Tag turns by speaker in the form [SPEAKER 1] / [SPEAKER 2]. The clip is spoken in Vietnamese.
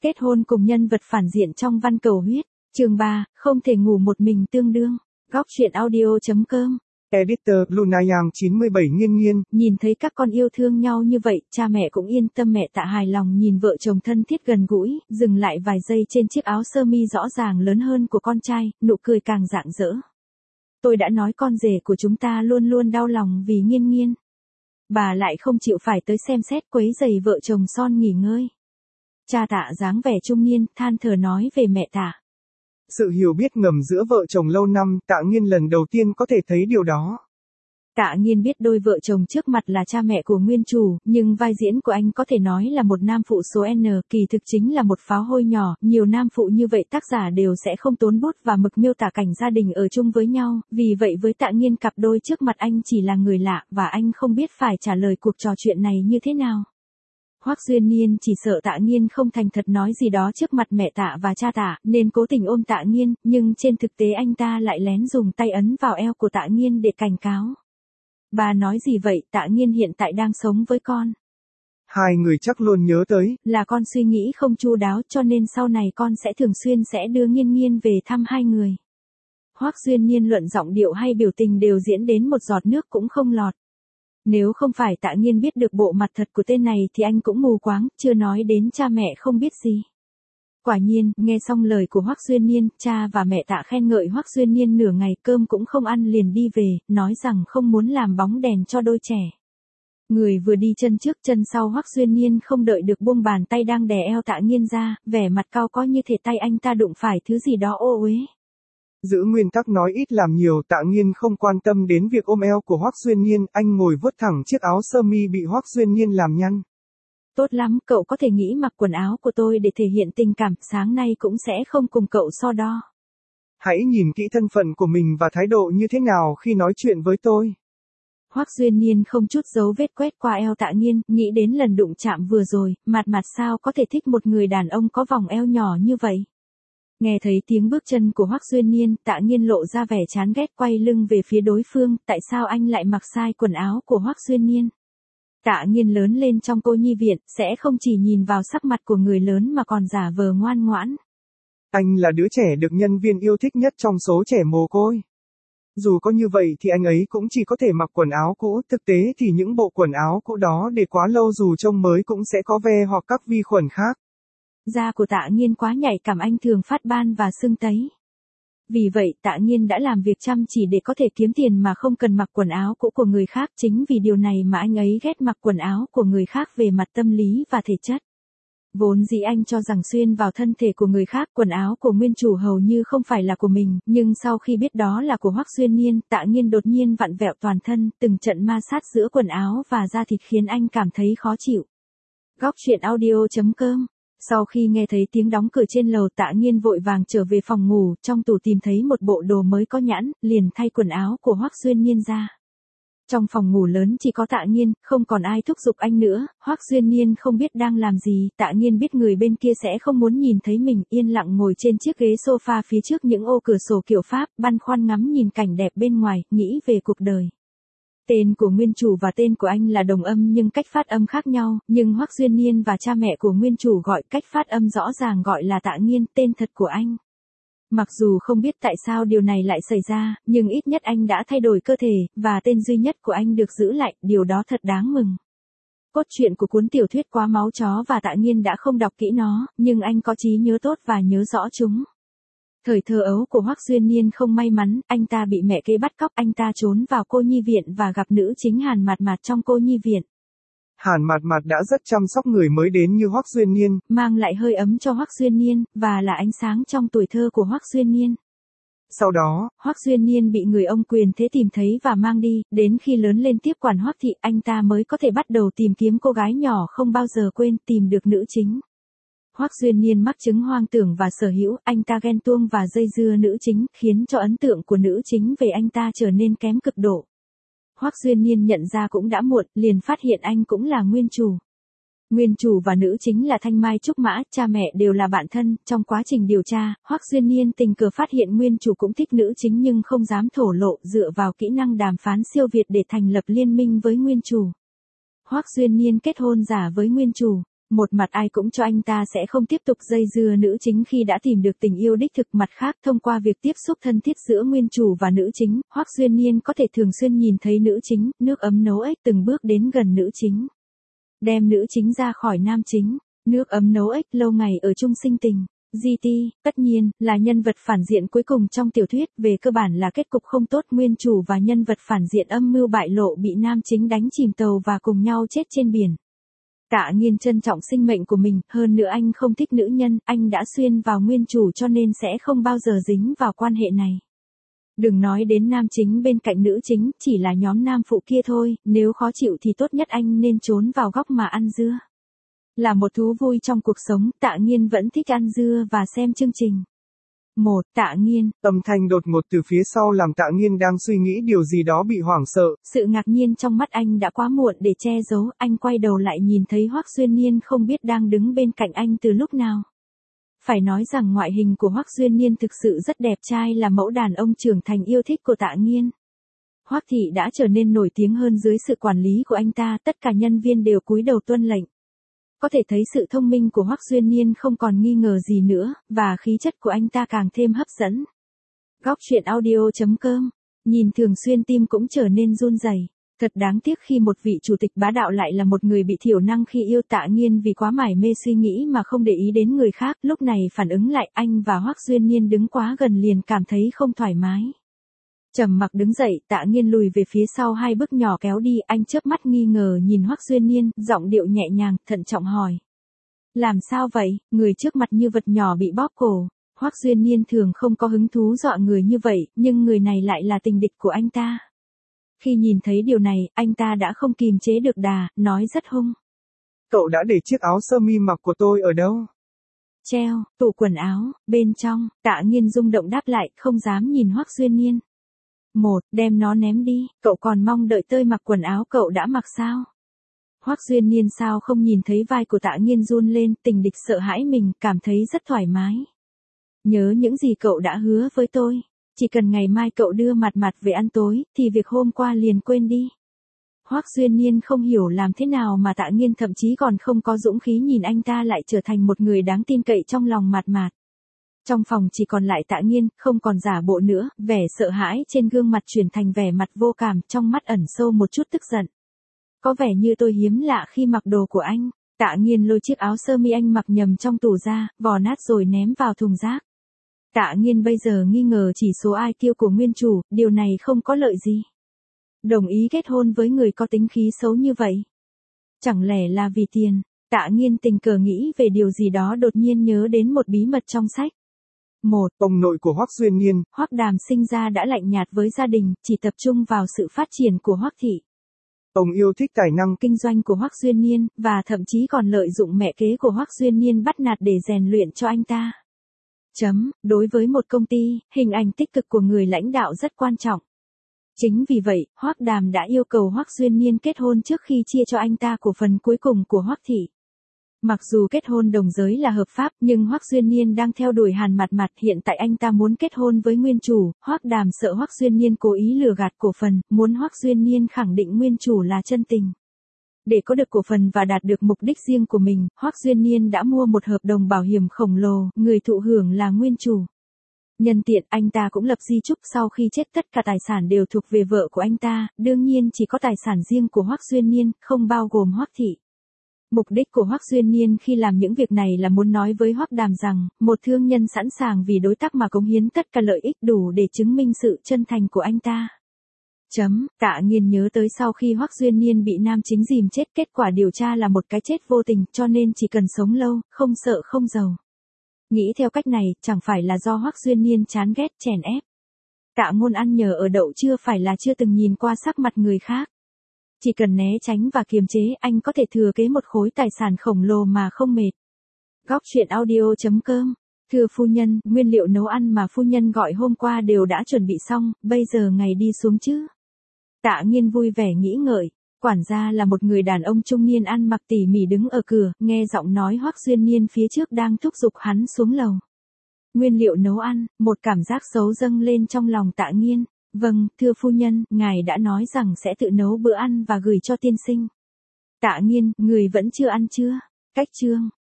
[SPEAKER 1] Kết hôn cùng nhân vật phản diện trong Văn Cầu Huyết. Chương 3, không thể ngủ một mình tương đương. Góc truyện audio.com.
[SPEAKER 2] Editor Lunayang 97 Nghiên Nghiên.
[SPEAKER 1] Nhìn thấy các con yêu thương nhau như vậy, cha mẹ cũng yên tâm. Mẹ Tạ hài lòng nhìn vợ chồng thân thiết gần gũi, dừng lại vài giây trên chiếc áo sơ mi rõ ràng lớn hơn của con trai, nụ cười càng rạng rỡ. Tôi đã nói con rể của chúng ta luôn luôn đau lòng vì Nghiên Nghiên. Bà lại không chịu phải tới xem xét quấy rầy vợ chồng son nghỉ ngơi. Cha Tạ dáng vẻ trung niên, than thở nói về mẹ Tạ.
[SPEAKER 2] Sự hiểu biết ngầm giữa vợ chồng lâu năm, Tạ Nghiên lần đầu tiên có thể thấy điều đó.
[SPEAKER 1] Tạ Nghiên biết đôi vợ chồng trước mặt là cha mẹ của nguyên chủ, nhưng vai diễn của anh có thể nói là một nam phụ số N, kỳ thực chính là một pháo hôi nhỏ. Nhiều nam phụ như vậy tác giả đều sẽ không tốn bút và mực miêu tả cảnh gia đình ở chung với nhau, vì vậy với Tạ Nghiên cặp đôi trước mặt anh chỉ là người lạ và anh không biết phải trả lời cuộc trò chuyện này như thế nào. Hoắc Duyên Niên chỉ sợ Tạ Nghiên không thành thật nói gì đó trước mặt mẹ Tạ và cha Tạ, nên cố tình ôm Tạ Nghiên, nhưng trên thực tế anh ta lại lén dùng tay ấn vào eo của Tạ Nghiên để cảnh cáo. Bà nói gì vậy? Tạ Nghiên hiện tại đang sống với con.
[SPEAKER 2] Hai người chắc luôn nhớ tới.
[SPEAKER 1] Là con suy nghĩ không chu đáo, cho nên sau này con sẽ thường xuyên đưa Nghiên Nghiên về thăm hai người. Hoắc Duyên Niên luận giọng điệu hay biểu tình đều diễn đến một giọt nước cũng không lọt. Nếu không phải Tạ Nghiên biết được bộ mặt thật của tên này thì anh cũng mù quáng, chưa nói đến cha mẹ không biết gì. Quả nhiên, nghe xong lời của Hoắc Duyên Niên, cha và mẹ Tạ khen ngợi Hoắc Duyên Niên nửa ngày, cơm cũng không ăn liền đi về, nói rằng không muốn làm bóng đèn cho đôi trẻ. Người vừa đi chân trước chân sau, Hoắc Duyên Niên không đợi được buông bàn tay đang đè eo Tạ Nghiên ra, vẻ mặt cau có như thể tay anh ta đụng phải thứ gì đó ô uế.
[SPEAKER 2] Giữ nguyên tắc nói ít làm nhiều, Tạ Nghiên không quan tâm đến việc ôm eo của Hoắc Duyên Niên, anh ngồi vuốt thẳng chiếc áo sơ mi bị Hoắc Duyên Niên làm nhăn.
[SPEAKER 1] Tốt lắm, cậu có thể nghĩ mặc quần áo của tôi để thể hiện tình cảm, sáng nay cũng sẽ không cùng cậu so đo.
[SPEAKER 2] Hãy nhìn kỹ thân phận của mình và thái độ như thế nào khi nói chuyện với tôi.
[SPEAKER 1] Hoắc Duyên Niên không chút dấu vết quét qua eo Tạ Nghiên, nghĩ đến lần đụng chạm vừa rồi, mặt sao có thể thích một người đàn ông có vòng eo nhỏ như vậy. Nghe thấy tiếng bước chân của Hoắc Duyên Niên, Tạ Nghiên lộ ra vẻ chán ghét, quay lưng về phía đối phương, tại sao anh lại mặc sai quần áo của Hoắc Duyên Niên? Tạ Nghiên lớn lên trong cô nhi viện, sẽ không chỉ nhìn vào sắc mặt của người lớn mà còn giả vờ ngoan ngoãn.
[SPEAKER 2] Anh là đứa trẻ được nhân viên yêu thích nhất trong số trẻ mồ côi. Dù có như vậy thì anh ấy cũng chỉ có thể mặc quần áo cũ, thực tế thì những bộ quần áo cũ đó để quá lâu dù trông mới cũng sẽ có ve hoặc các vi khuẩn khác.
[SPEAKER 1] Da của Tạ Nghiên quá nhạy cảm, anh thường phát ban và sưng tấy. Vì vậy Tạ Nghiên đã làm việc chăm chỉ để có thể kiếm tiền mà không cần mặc quần áo cũ của người khác, chính vì điều này mà anh ấy ghét mặc quần áo của người khác về mặt tâm lý và thể chất. Vốn dĩ anh cho rằng xuyên vào thân thể của người khác, quần áo của nguyên chủ hầu như không phải là của mình, nhưng sau khi biết đó là của Hoắc Duyên Niên, Tạ Nghiên đột nhiên vặn vẹo toàn thân, từng trận ma sát giữa quần áo và da thịt khiến anh cảm thấy khó chịu. Góc truyện audio.com. Sau khi nghe thấy tiếng đóng cửa trên lầu, Tạ Nghiên vội vàng trở về phòng ngủ, trong tủ tìm thấy một bộ đồ mới có nhãn, liền thay quần áo của Hoắc Duyên Niên ra. Trong phòng ngủ lớn chỉ có Tạ Nghiên, không còn ai thúc giục anh nữa. Hoắc Duyên Niên không biết đang làm gì, Tạ Nghiên biết người bên kia sẽ không muốn nhìn thấy mình, yên lặng ngồi trên chiếc ghế sofa phía trước những ô cửa sổ kiểu Pháp, băn khoăn ngắm nhìn cảnh đẹp bên ngoài, nghĩ về cuộc đời. Tên của nguyên chủ và tên của anh là đồng âm nhưng cách phát âm khác nhau, nhưng Hoắc Duyên Niên và cha mẹ của nguyên chủ gọi cách phát âm rõ ràng, gọi là Tạ Nghiên, tên thật của anh. Mặc dù không biết tại sao điều này lại xảy ra, nhưng ít nhất anh đã thay đổi cơ thể, và tên duy nhất của anh được giữ lại, điều đó thật đáng mừng. Cốt truyện của cuốn tiểu thuyết quá máu chó và Tạ Nghiên đã không đọc kỹ nó, nhưng anh có trí nhớ tốt và nhớ rõ chúng. Thời thơ ấu của Hoắc Duyên Niên không may mắn, anh ta bị mẹ kế bắt cóc, anh ta trốn vào cô nhi viện và gặp nữ chính Hàn Mạt Mạt trong cô nhi viện.
[SPEAKER 2] Hàn Mạt Mạt đã rất chăm sóc người mới đến như Hoắc Duyên Niên,
[SPEAKER 1] mang lại hơi ấm cho Hoắc Duyên Niên, và là ánh sáng trong tuổi thơ của Hoắc Duyên Niên.
[SPEAKER 2] Sau đó,
[SPEAKER 1] Hoắc Duyên Niên bị người ông quyền thế tìm thấy và mang đi, đến khi lớn lên tiếp quản Hoắc thị, anh ta mới có thể bắt đầu tìm kiếm cô gái nhỏ không bao giờ quên, tìm được nữ chính. Hoắc Duyên Niên mắc chứng hoang tưởng và sở hữu, anh ta ghen tuông và dây dưa nữ chính, khiến cho ấn tượng của nữ chính về anh ta trở nên kém cực độ. Hoắc Duyên Niên nhận ra cũng đã muộn, liền phát hiện anh cũng là nguyên chủ. Nguyên chủ và nữ chính là Thanh Mai Trúc Mã, cha mẹ đều là bạn thân. Trong quá trình điều tra, Hoắc Duyên Niên tình cờ phát hiện nguyên chủ cũng thích nữ chính nhưng không dám thổ lộ, dựa vào kỹ năng đàm phán siêu việt để thành lập liên minh với nguyên chủ. Hoắc Duyên Niên kết hôn giả với nguyên chủ. Một mặt ai cũng cho anh ta sẽ không tiếp tục dây dưa nữ chính khi đã tìm được tình yêu đích thực, mặt khác thông qua việc tiếp xúc thân thiết giữa nguyên chủ và nữ chính, Hoắc Duyên Niên có thể thường xuyên nhìn thấy nữ chính, nước ấm nấu ếch từng bước đến gần nữ chính. Đem nữ chính ra khỏi nam chính, nước ấm nấu ếch lâu ngày ở chung sinh tình. GT, tất nhiên, là nhân vật phản diện cuối cùng trong tiểu thuyết, về cơ bản là kết cục không tốt, nguyên chủ và nhân vật phản diện âm mưu bại lộ, bị nam chính đánh chìm tàu và cùng nhau chết trên biển. Tạ Nghiên trân trọng sinh mệnh của mình, hơn nữa anh không thích nữ nhân, anh đã xuyên vào nguyên chủ cho nên sẽ không bao giờ dính vào quan hệ này. Đừng nói đến nam chính bên cạnh nữ chính, chỉ là nhóm nam phụ kia thôi, nếu khó chịu thì tốt nhất anh nên trốn vào góc mà ăn dưa. Là một thú vui trong cuộc sống, Tạ Nghiên vẫn thích ăn dưa và xem chương trình. Tạ Nghiên.
[SPEAKER 2] Âm thanh đột ngột từ phía sau làm Tạ Nghiên đang suy nghĩ điều gì đó bị hoảng sợ.
[SPEAKER 1] Sự ngạc nhiên trong mắt anh đã quá muộn để che giấu, anh quay đầu lại nhìn thấy Hoắc Duyên Niên không biết đang đứng bên cạnh anh từ lúc nào. Phải nói rằng ngoại hình của Hoắc Duyên Niên thực sự rất đẹp trai, là mẫu đàn ông trưởng thành yêu thích của Tạ Nghiên. Hoắc thị đã trở nên nổi tiếng hơn dưới sự quản lý của anh ta, tất cả nhân viên đều cúi đầu tuân lệnh. Có thể thấy sự thông minh của Hoắc Duyên Niên không còn nghi ngờ gì nữa, và khí chất của anh ta càng thêm hấp dẫn. Góc truyện audio.com, nhìn Thường Xuyên tim cũng trở nên run rẩy. Thật đáng tiếc khi một vị chủ tịch bá đạo lại là một người bị thiểu năng khi yêu. Tạ Nghiên vì quá mải mê suy nghĩ mà không để ý đến người khác, lúc này phản ứng lại, anh và Hoắc Duyên Niên đứng quá gần liền cảm thấy không thoải mái. Trầm mặc đứng dậy, Tạ Nghiên lùi về phía sau 2 bước nhỏ kéo đi, anh chớp mắt nghi ngờ nhìn Hoắc Duyên Niên, giọng điệu nhẹ nhàng, thận trọng hỏi. Làm sao vậy, người trước mặt như vật nhỏ bị bóp cổ. Hoắc Duyên Niên thường không có hứng thú dọa người như vậy, nhưng người này lại là tình địch của anh ta. Khi nhìn thấy điều này, anh ta đã không kìm chế được đà, nói rất hung.
[SPEAKER 2] Cậu đã để chiếc áo sơ mi mặc của tôi ở đâu?
[SPEAKER 1] Treo, tủ quần áo, bên trong. Tạ Nghiên rung động đáp lại, không dám nhìn Hoắc Duyên Niên. Đem nó ném đi, cậu còn mong đợi tôi mặc quần áo cậu đã mặc sao? Hoắc Duyên Niên sao không nhìn thấy vai của Tạ Nghiên run lên, tình địch sợ hãi mình, cảm thấy rất thoải mái. Nhớ những gì cậu đã hứa với tôi. Chỉ cần ngày mai cậu đưa mặt về ăn tối, thì việc hôm qua liền quên đi. Hoắc Duyên Niên không hiểu làm thế nào mà Tạ Nghiên thậm chí còn không có dũng khí nhìn anh ta lại trở thành một người đáng tin cậy trong lòng Mạt. Trong phòng chỉ còn lại Tạ Nghiên, không còn giả bộ nữa, vẻ sợ hãi trên gương mặt chuyển thành vẻ mặt vô cảm, trong mắt ẩn sâu một chút tức giận. Có vẻ như tôi hiếm lạ khi mặc đồ của anh. Tạ Nghiên lôi chiếc áo sơ mi anh mặc nhầm trong tủ ra, vò nát rồi ném vào thùng rác. Tạ Nghiên bây giờ nghi ngờ chỉ số IQ của nguyên chủ, điều này không có lợi gì. Đồng ý kết hôn với người có tính khí xấu như vậy. Chẳng lẽ là vì tiền? Tạ Nghiên tình cờ nghĩ về điều gì đó, đột nhiên nhớ đến một bí mật trong sách.
[SPEAKER 2] Ông nội của Hoắc Duyên Niên,
[SPEAKER 1] Hoắc Đàm sinh ra đã lạnh nhạt với gia đình, chỉ tập trung vào sự phát triển của Hoắc thị.
[SPEAKER 2] Ông yêu thích tài năng
[SPEAKER 1] kinh doanh của Hoắc Duyên Niên, và thậm chí còn lợi dụng mẹ kế của Hoắc Duyên Niên bắt nạt để rèn luyện cho anh ta. Đối với một công ty, hình ảnh tích cực của người lãnh đạo rất quan trọng. Chính vì vậy, Hoắc Đàm đã yêu cầu Hoắc Duyên Niên kết hôn trước khi chia cho anh ta cổ phần cuối cùng của Hoắc thị. Mặc dù kết hôn đồng giới là hợp pháp, nhưng Hoắc Duyên Niên đang theo đuổi Hàn Mạt, hiện tại anh ta muốn kết hôn với nguyên chủ, Hoắc Đàm sợ Hoắc Duyên Niên cố ý lừa gạt cổ phần, muốn Hoắc Duyên Niên khẳng định nguyên chủ là chân tình. Để có được cổ phần và đạt được mục đích riêng của mình, Hoắc Duyên Niên đã mua một hợp đồng bảo hiểm khổng lồ, người thụ hưởng là nguyên chủ. Nhân tiện, anh ta cũng lập di chúc sau khi chết tất cả tài sản đều thuộc về vợ của anh ta, đương nhiên chỉ có tài sản riêng của Hoắc Duyên Niên, không bao gồm Hoắc thị. Mục đích của Hoắc Duyên Niên khi làm những việc này là muốn nói với Hoắc Đàm rằng, một thương nhân sẵn sàng vì đối tác mà cống hiến tất cả lợi ích đủ để chứng minh sự chân thành của anh ta. Tạ Nghiên nhớ tới sau khi Hoắc Duyên Niên bị nam chính dìm chết, kết quả điều tra là một cái chết vô tình, cho nên chỉ cần sống lâu, không sợ không giàu. Nghĩ theo cách này, chẳng phải là do Hoắc Duyên Niên chán ghét chèn ép. Tạ Ngôn ăn nhờ ở đậu chưa phải là chưa từng nhìn qua sắc mặt người khác. Chỉ cần né tránh và kiềm chế, anh có thể thừa kế một khối tài sản khổng lồ mà không mệt. Góc truyện audio.com. Thưa phu nhân, nguyên liệu nấu ăn mà phu nhân gọi hôm qua đều đã chuẩn bị xong, bây giờ ngày đi xuống chứ? Tạ Nghiên vui vẻ nghĩ ngợi. Quản gia là một người đàn ông trung niên ăn mặc tỉ mỉ đứng ở cửa, nghe giọng nói Hoắc Duyên Niên phía trước đang thúc giục hắn xuống lầu. Nguyên liệu nấu ăn, một cảm giác xấu dâng lên trong lòng Tạ Nghiên. Vâng, thưa phu nhân, ngài đã nói rằng sẽ tự nấu bữa ăn và gửi cho tiên sinh. Tạ Nghiên, người vẫn chưa ăn chưa? Cách chương